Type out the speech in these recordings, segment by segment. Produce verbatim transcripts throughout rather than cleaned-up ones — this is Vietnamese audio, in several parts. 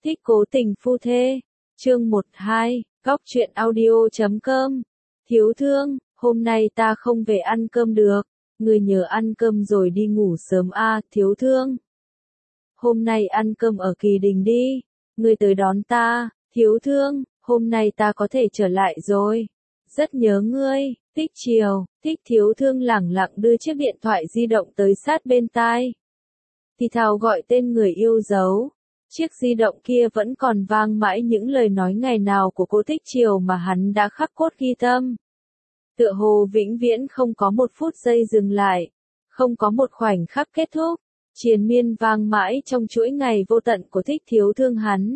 Thích cố tình phu thê. Chương một hai, góc truyện audio chấm com. Thiếu thương, hôm nay ta không về ăn cơm được. Người nhớ ăn cơm rồi đi ngủ sớm a, à, thiếu thương. Hôm nay ăn cơm ở Kỳ Đình đi. Người tới đón ta, thiếu thương, hôm nay ta có thể trở lại rồi. Rất nhớ ngươi, Tích chiều, Thích thiếu thương lẳng lặng đưa chiếc điện thoại di động tới sát bên tai. Thì thào gọi tên người yêu dấu. Chiếc di động kia vẫn còn vang mãi những lời nói ngày nào của cô Tích chiều mà hắn đã khắc cốt ghi tâm. Tựa hồ vĩnh viễn không có một phút giây dừng lại, không có một khoảnh khắc kết thúc, triền miên vang mãi trong chuỗi ngày vô tận của Thích thiếu thương hắn.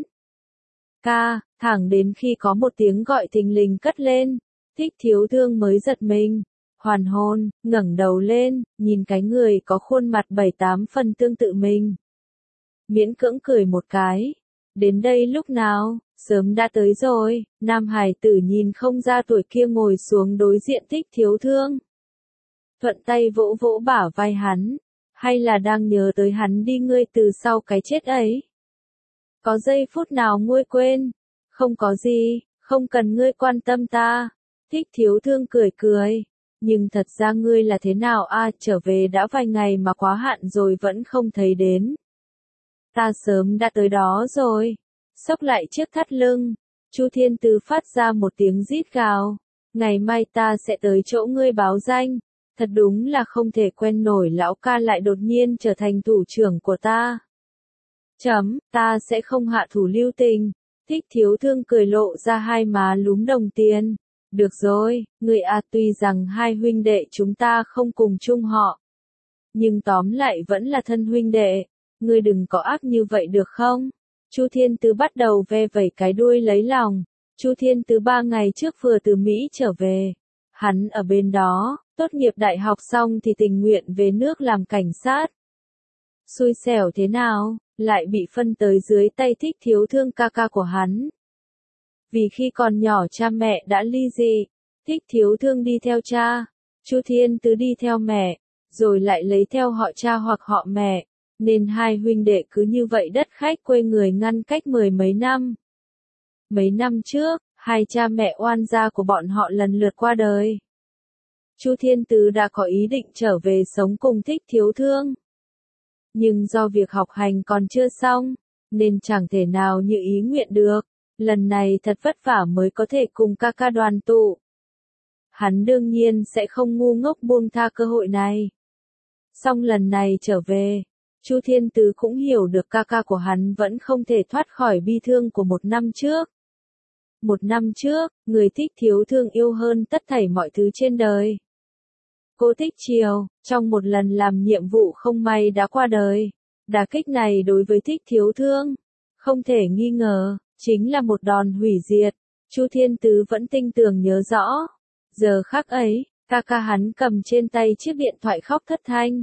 Ca, thẳng đến khi có một tiếng gọi thình lình cất lên, Thích thiếu thương mới giật mình, hoàn hồn, ngẩng đầu lên, nhìn cái người có khuôn mặt bảy tám phần tương tự mình. Miễn cưỡng cười một cái. Đến đây lúc nào, sớm đã tới rồi, nam hải tử nhìn không ra tuổi kia ngồi xuống đối diện Thích thiếu thương. Thuận tay vỗ vỗ bả vai hắn, hay là đang nhớ tới hắn đi ngươi từ sau cái chết ấy. Có giây phút nào nguôi quên, không có gì, không cần ngươi quan tâm ta. Thích thiếu thương cười cười, nhưng thật ra ngươi là thế nào a, à, trở về đã vài ngày mà quá hạn rồi vẫn không thấy đến. Ta sớm đã tới đó rồi. Xốc lại chiếc thắt lưng, Chu Thiên Tứ phát ra một tiếng rít gào. Ngày mai ta sẽ tới chỗ ngươi báo danh. Thật đúng là không thể quen nổi lão ca lại đột nhiên trở thành thủ trưởng của ta. Chấm, ta sẽ không hạ thủ lưu tình. Thích thiếu thương cười lộ ra hai má lúm đồng tiền. Được rồi, ngươi à, tuy rằng hai huynh đệ chúng ta không cùng chung họ, nhưng tóm lại vẫn là thân huynh đệ. Ngươi đừng có ác như vậy được không? Chu Thiên Tứ bắt đầu ve vẩy cái đuôi lấy lòng. Chu Thiên Tứ ba ngày trước vừa từ Mỹ trở về. Hắn ở bên đó, tốt nghiệp đại học xong thì tình nguyện về nước làm cảnh sát. Xui xẻo thế nào, lại bị phân tới dưới tay Thích thiếu thương ca ca của hắn. Vì khi còn nhỏ cha mẹ đã ly dị, Thích thiếu thương đi theo cha, Chu Thiên Tứ đi theo mẹ, rồi lại lấy theo họ cha hoặc họ mẹ. Nên hai huynh đệ cứ như vậy đất khách quê người ngăn cách mười mấy năm. Mấy năm trước, hai cha mẹ oan gia của bọn họ lần lượt qua đời. Chu Thiên Tứ đã có ý định trở về sống cùng Thích thiếu thương. Nhưng do việc học hành còn chưa xong, nên chẳng thể nào như ý nguyện được. Lần này thật vất vả mới có thể cùng ca ca đoàn tụ. Hắn đương nhiên sẽ không ngu ngốc buông tha cơ hội này. Song lần này trở về, Chu Thiên Tứ cũng hiểu được ca ca của hắn vẫn không thể thoát khỏi bi thương của một năm trước. Một năm trước, người Thích thiếu thương yêu hơn tất thảy mọi thứ trên đời. Cô Tích chiều, trong một lần làm nhiệm vụ không may đã qua đời. Đả kích này đối với Thích thiếu thương, không thể nghi ngờ, chính là một đòn hủy diệt. Chu Thiên Tứ vẫn tinh tường nhớ rõ. Giờ khắc ấy, ca ca hắn cầm trên tay chiếc điện thoại khóc thất thanh.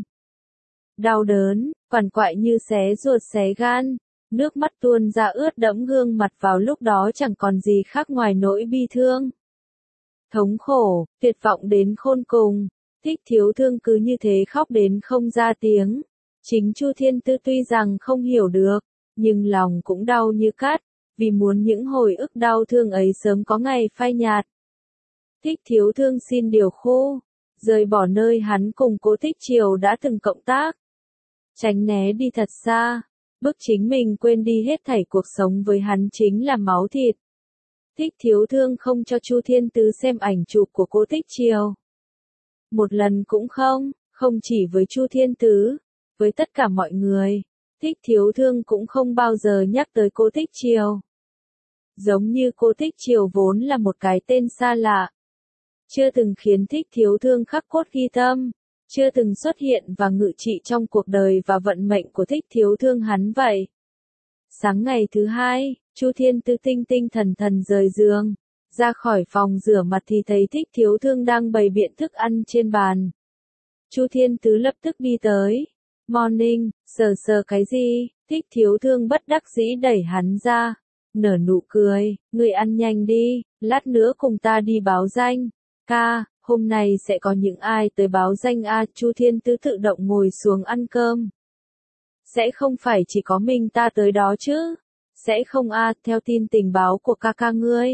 Đau đớn, quằn quại như xé ruột xé gan, nước mắt tuôn ra ướt đẫm gương mặt vào lúc đó chẳng còn gì khác ngoài nỗi bi thương. Thống khổ, tuyệt vọng đến khôn cùng, Thích thiếu thương cứ như thế khóc đến không ra tiếng. Chính Chu Thiên Tứ tuy rằng không hiểu được, nhưng lòng cũng đau như cắt, vì muốn những hồi ức đau thương ấy sớm có ngày phai nhạt. Thích thiếu thương xin điều khu, rời bỏ nơi hắn cùng cố Tích chiều đã từng cộng tác. Tránh né đi thật xa, bức chính mình quên đi hết thảy cuộc sống với hắn chính là máu thịt. Thích thiếu thương không cho Chu Thiên Tứ xem ảnh chụp của cố Tích chiều. Một lần cũng không, không chỉ với Chu Thiên Tứ, với tất cả mọi người, Thích thiếu thương cũng không bao giờ nhắc tới cố Tích chiều. Giống như cố Tích chiều vốn là một cái tên xa lạ, chưa từng khiến Thích thiếu thương khắc cốt ghi tâm, chưa từng xuất hiện và ngự trị trong cuộc đời và vận mệnh của Thích thiếu thương hắn vậy. Sáng ngày thứ hai, Chu Thiên Tứ tinh tinh thần thần rời giường, ra khỏi phòng rửa mặt thì thấy Thích thiếu thương đang bày biện thức ăn trên bàn. Chu Thiên Tứ lập tức đi tới. Morning, sờ sờ cái gì? Thích thiếu thương bất đắc dĩ đẩy hắn ra, nở nụ cười, ngươi ăn nhanh đi, lát nữa cùng ta đi báo danh. Ca, hôm nay sẽ có những ai tới báo danh a? Chu Thiên Tứ tự động ngồi xuống ăn cơm. Sẽ không phải chỉ có mình ta tới đó chứ? Sẽ không a, theo tin tình báo của ca ca ngươi.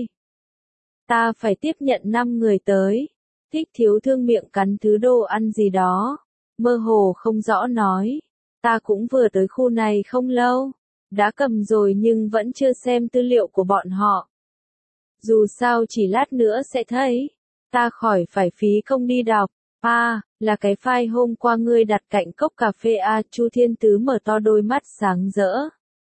Ta phải tiếp nhận năm người tới. Thích Thiếu Thương miệng cắn thứ đồ ăn gì đó. Mơ hồ không rõ nói. Ta cũng vừa tới khu này không lâu. Đã cầm rồi nhưng vẫn chưa xem tư liệu của bọn họ. Dù sao chỉ lát nữa sẽ thấy. Ta khỏi phải phí công đi đọc. À, là cái file hôm qua ngươi đặt cạnh cốc cà phê à, Chu Thiên Tứ mở to đôi mắt sáng rỡ.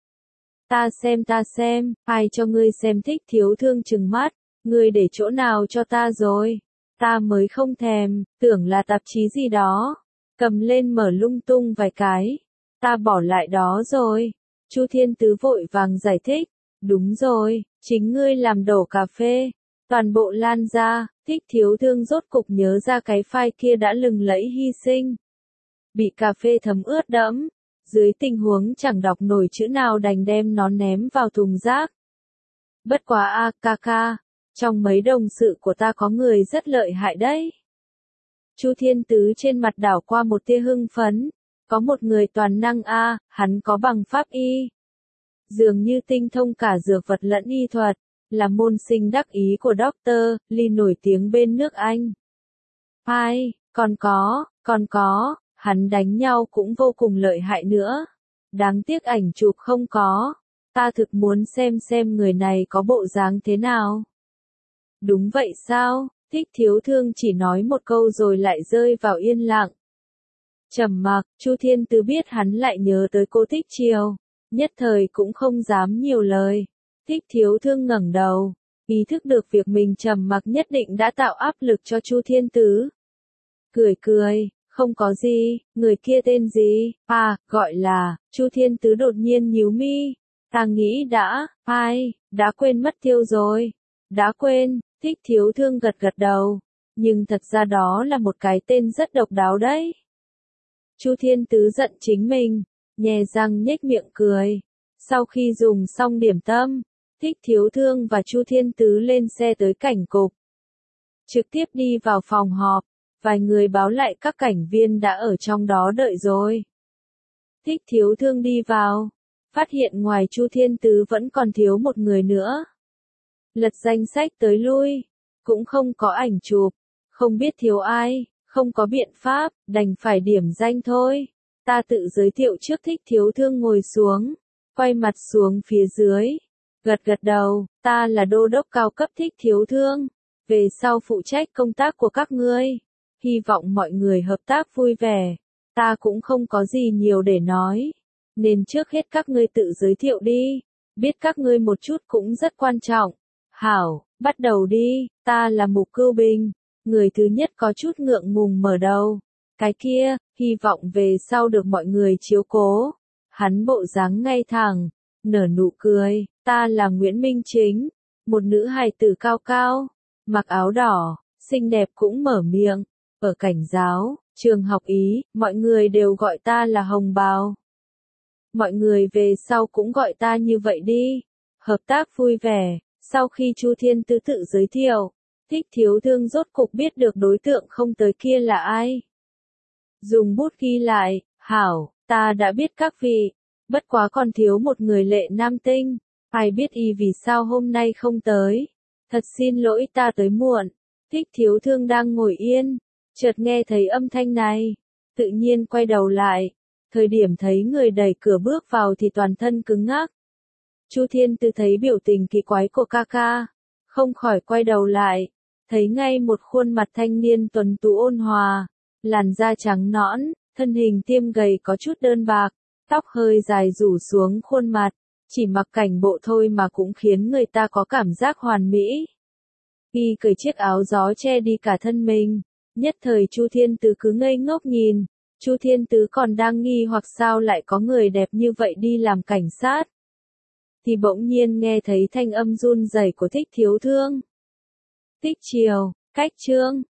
Ta xem ta xem, ai cho ngươi xem. Thích Thiếu Thương trừng mắt, ngươi để chỗ nào cho ta rồi? Ta mới không thèm, tưởng là tạp chí gì đó. Cầm lên mở lung tung vài cái. Ta bỏ lại đó rồi. Chu Thiên Tứ vội vàng giải thích. Đúng rồi, chính ngươi làm đổ cà phê. Toàn bộ lan ra, Thích Thiếu Thương rốt cục nhớ ra cái file kia đã lừng lẫy hy sinh. Bị cà phê thấm ướt đẫm. Dưới tình huống chẳng đọc nổi chữ nào đành đem nó ném vào thùng rác. Bất quá a, ca ca, trong mấy đồng sự của ta có người rất lợi hại đấy. Chu Thiên Tứ trên mặt đảo qua một tia hưng phấn. Có một người toàn năng a, hắn có bằng pháp y. Dường như tinh thông cả dược vật lẫn y thuật, là môn sinh đắc ý của Doctor Lee nổi tiếng bên nước Anh. Ai, còn có, còn có, hắn đánh nhau cũng vô cùng lợi hại nữa. Đáng tiếc ảnh chụp không có. Ta thực muốn xem xem người này có bộ dáng thế nào. Đúng vậy sao? Thích Thiếu Thương chỉ nói một câu rồi lại rơi vào yên lặng. Trầm mặc, Chu Thiên Tứ biết hắn lại nhớ tới cô Thích Triều, nhất thời cũng không dám nhiều lời. Thích Thiếu Thương ngẩng đầu, ý thức được việc mình trầm mặc nhất định đã tạo áp lực cho Chu Thiên Tứ. Cười cười, không có gì, người kia tên gì? À, gọi là, Chu Thiên Tứ đột nhiên nhíu mi. Ta nghĩ đã, ai, đã quên mất tiêu rồi. Đã quên, Thích Thiếu Thương gật gật đầu. Nhưng thật ra đó là một cái tên rất độc đáo đấy. Chu Thiên Tứ giận chính mình, nhè răng nhếch miệng cười. Sau khi dùng xong điểm tâm, Thích Thiếu Thương và Chu Thiên Tứ lên xe tới cảnh cục. Trực tiếp đi vào phòng họp, vài người báo lại các cảnh viên đã ở trong đó đợi rồi. Thích Thiếu Thương đi vào, phát hiện ngoài Chu Thiên Tứ vẫn còn thiếu một người nữa. Lật danh sách tới lui, cũng không có ảnh chụp, không biết thiếu ai, không có biện pháp, đành phải điểm danh thôi. Ta tự giới thiệu trước. Thích Thiếu Thương ngồi xuống, quay mặt xuống phía dưới, gật gật đầu, ta là đô đốc cao cấp Thích Thiếu Thương, về sau phụ trách công tác của các ngươi, hy vọng mọi người hợp tác vui vẻ. Ta cũng không có gì nhiều để nói, nên trước hết các ngươi tự giới thiệu đi, biết các ngươi một chút cũng rất quan trọng. Hảo, bắt đầu đi, ta là Mục Cưu Bình. Người thứ nhất có chút ngượng ngùng mở đầu. Cái kia, hy vọng về sau được mọi người chiếu cố. Hắn bộ dáng ngay thẳng, nở nụ cười. Ta là Nguyễn Minh Chính, một nữ hài tử cao cao, mặc áo đỏ, xinh đẹp cũng mở miệng. Ở cảnh giáo, trường học Ý, mọi người đều gọi ta là Hồng Bào. Mọi người về sau cũng gọi ta như vậy đi. Hợp tác vui vẻ. Sau khi Chu Thiên Tứ tự giới thiệu, Thích Thiếu Thương rốt cục biết được đối tượng không tới kia là ai. Dùng bút ghi lại, hảo, ta đã biết các vị, bất quá còn thiếu một người lệ nam tinh, ai biết y vì sao hôm nay không tới. Thật xin lỗi ta tới muộn. Thích Thiếu Thương đang ngồi yên, chợt nghe thấy âm thanh này, tự nhiên quay đầu lại, thời điểm thấy người đẩy cửa bước vào thì toàn thân cứng ngắc. Chu Thiên Tứ thấy biểu tình kỳ quái của ca ca, không khỏi quay đầu lại, thấy ngay một khuôn mặt thanh niên tuấn tú ôn hòa, làn da trắng nõn, thân hình tiêm gầy có chút đơn bạc, tóc hơi dài rủ xuống khuôn mặt, chỉ mặc cảnh bộ thôi mà cũng khiến người ta có cảm giác hoàn mỹ. Y cởi chiếc áo gió che đi cả thân mình, nhất thời Chu Thiên Tứ cứ ngây ngốc nhìn, Chu Thiên Tứ còn đang nghi hoặc sao lại có người đẹp như vậy đi làm cảnh sát. Thì bỗng nhiên nghe thấy thanh âm run rẩy của Thích Thiếu Thương. Thích Triều, cách Trương,